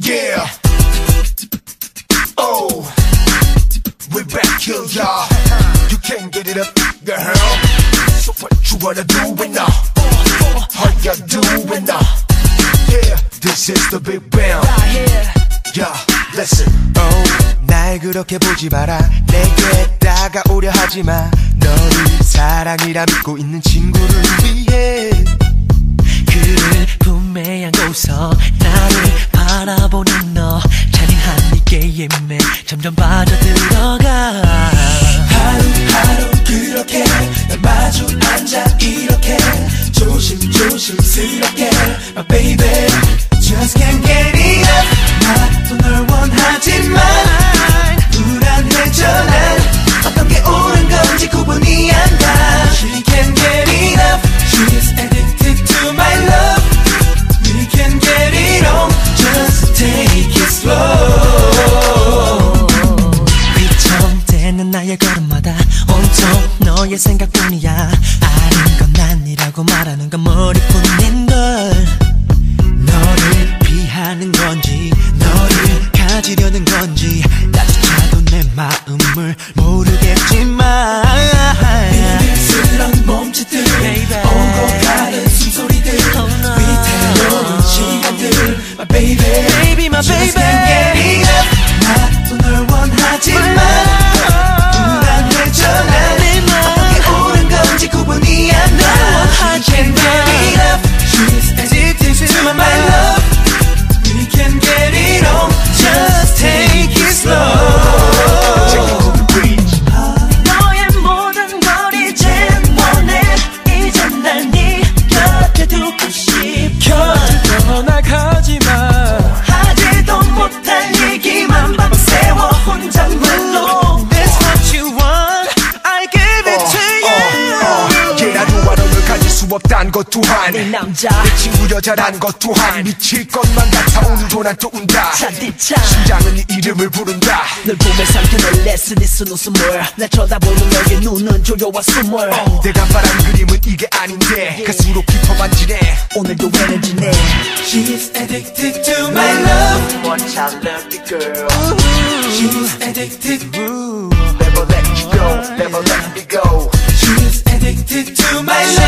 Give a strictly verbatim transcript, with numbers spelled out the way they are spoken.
Yeah. Oh, we're back here, y'all. You can't get it up, girl. So what you wanna do it now? How you do it now? Yeah, this is the big bang. Yeah, listen. Oh, 날 그렇게 보지 마라. 내게 다가오려 하지 마. 너를 사랑이라 믿고 있는 친구를 위해. 그를 품에 안고서 나를 바라보는 너. 잔인한 네 게임에 점점 빠져들어가. 하루하루 그렇게 날 마주 앉아 이렇게 조심조심스럽게 My baby just can't get enough. 나도 널 원하지만 불안해져 난 어떤 게 옳은 건지 구분이 안 가. She can't get enough. She's addicted to my love. We can get it on. Just take it slow. 위청되는 나의 걸음마다 온통 너의 생각뿐이야. 아닌 건 아니라고 말하는 건 머리뿐인걸. 너를 피하는 건지 너를 가지려는 건지 나조차도 내 마음을 모르겠지만 믿음스러운 몸짓들 오고 가는 숨소리들 위태로운 시간들 My baby, baby, my just baby. can't get enough. 나도 널 원하지만 불안해져 난 어떤 게 옳은 건지 구분이 안 나. She can't get enough. She's addicted to my love. We can get it on. Just take it slow. 너의 모든 걸 이젠 원해. 이젠 날 네 곁에 두고 싶어. 떠나가지마. 하지도 못할 얘기만 밤새워 혼잣말로. That's what you want. I give it to you. Yeah, 나도 너를 가질 수 없단 것 또한 네 남자 내 친구 여자란 것 또한 미칠 것만 같아 오늘도 난 또 운다. 잔디차 심장은 네 이름을 부른다. 널 보며 삼켜 널 레스니스 웃음을. 날 쳐다보는 너의 눈은 조여와 숨을. 어, 내가 바란 그림은 이게 아닌데 갈수록 깊어만 지네. 오늘도 에너지네. She's addicted to my love. Much I love you girl. She's addicted. Never let you go, never let me go. She's addicted to my love.